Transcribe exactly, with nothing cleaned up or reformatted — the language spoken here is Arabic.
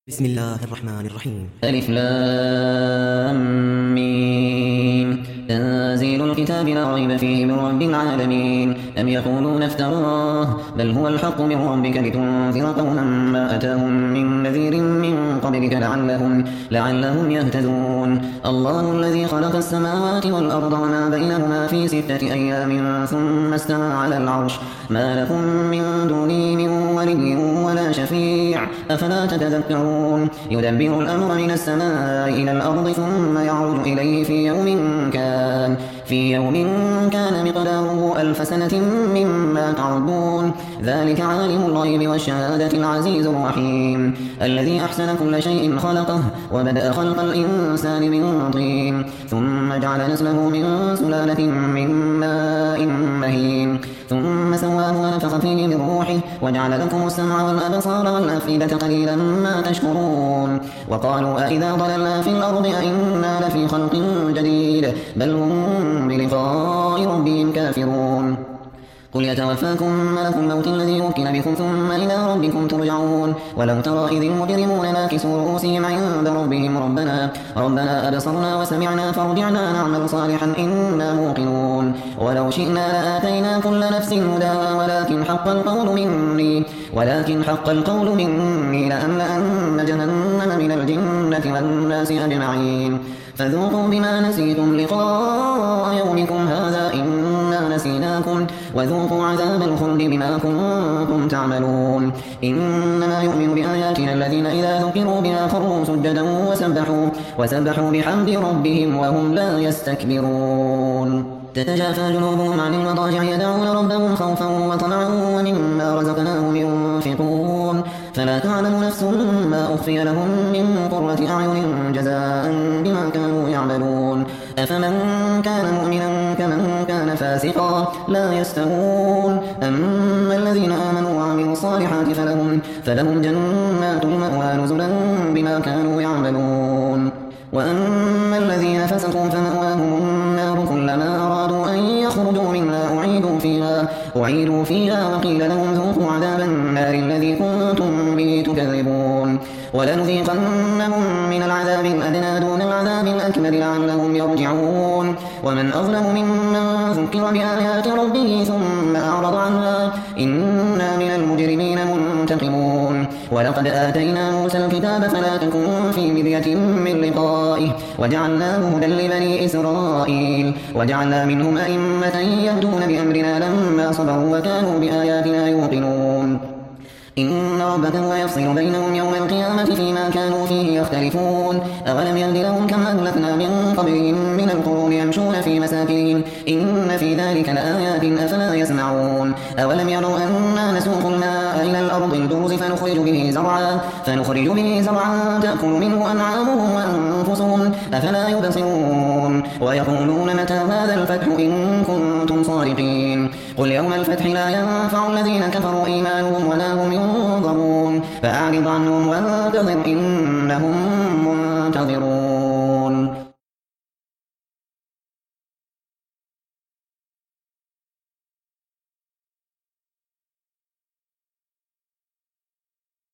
بسم الله الرحمن الرحيم. ألف لام ميم. تنزيل الكتاب لا ريب فيه من رب العالمين. أم يقولون افتراه بل هو الحق من ربك لتنذر قوما ما أتاهم من نذير من قبلك لعلهم, لعلهم يهتدون. الله الذي خلق السماوات والأرض وما بينهما في ستة أيام ثم استوى على العرش ما لكم من دونه من ولي ولا شفيع أفلا تتذكرون. يدبر الأمر من السماء إلى الأرض ثم يعرج إليه في يوم كان في يوم كان مقداره ألف سنة مما تعدون. ذلك عالم الغيب والشهادة العزيز الرحيم الذي أحسن كل شيء خلقه وبدأ خلق الإنسان من طين ثم جعل نسله من سلالة من ماء مهين ثم سواه ونفخ فيه من روحه وجعل لكم السمع والأبصار والأفئدة قليلا ما تشكرون. وقالوا أإذا ضللنا في الأرض أئنا لفي خلق جديد بل هم بلقاء ربهم كافرون. قل يتوفاكم ملك الموت الذي وكل بكم ثم إلى ربكم ترجعون. ولو ترى إذ المجرمون ناكسوا رؤوسهم عند ربهم ربنا ربنا أبصرنا وسمعنا فارجعنا نعمل صالحا إنا موقنون. ولو شئنا لآتينا كل نفس هداها ولكن حق القول مني ولكن حق القول مني لأملأن جهنم من الجنة والناس أجمعين. فذوقوا بما نسيتم لقاء يومكم هذا إنا نسيناكم وذوقوا عذاب الخلد بما كنتم تعملون. إنما يؤمن بآياتنا الذين إذا ذكروا بها خروا سجدا وسبحوا, وسبحوا بحمد ربهم وهم لا يستكبرون. تتجافى جنوبهم عن المضاجع يدعون ربهم خوفا وطمعا ومما رزقناهم ينفقون. فلا تعلم نفس ما أخفي لهم من قرة أعين جزاء بما كانوا يعملون. أفمن كان مؤمنا كمن كان فاسقا لا يستوون. أما الذين آمنوا وعملوا الصالحات فلهم, فلهم جنات المأوى نزلا بما كانوا يعملون. وأما الذين فسقوا فمأواهم النار كلما أرادوا أن يخرجوا منها أعيدوا فيها, أعيدوا فيها وقيل لهم ذوقوا عذاب النار الذي كنتم به تكذبون. ولنذيقنهم من العذاب الأدنى دون العذاب الأكبر لعلهم يرجعون. ومن أظلم ممن ذكر بآيات ربه ثم أعرض عنها إنا من المجرمين منتقمون. ولقد آتينا موسى الكتاب فلا تكن في مرية من لقائه وجعلناه هدى لبني إسرائيل وجعلنا منهم أئمة يهدون بأمرنا لما صبروا وكانوا بآياتنا يوقنون. إن ربك هو يفصل بينهم يوم القيامة فيما كانوا فيه يختلفون. أولم يهد لهم كم أهلكنا من قبلهم من القرون يمشون في مساكنهم إن في ذلك لآيات أفلا يسمعون. أولم يروا أنا نسوق الماء إلى الأرض الجرز فنخرج به زرعا فنخرج به زرعا تأكل منه أنعامهم وأنفسهم أفلا يبصرون. ويقولون متى هذا الفتح إن كنتم صادقين. قل يوم الفتح لا ينفع الذين كفروا إيمانهم ولا هم ينظرون. فأعرض عنهم وانتظر إنهم منتظرون.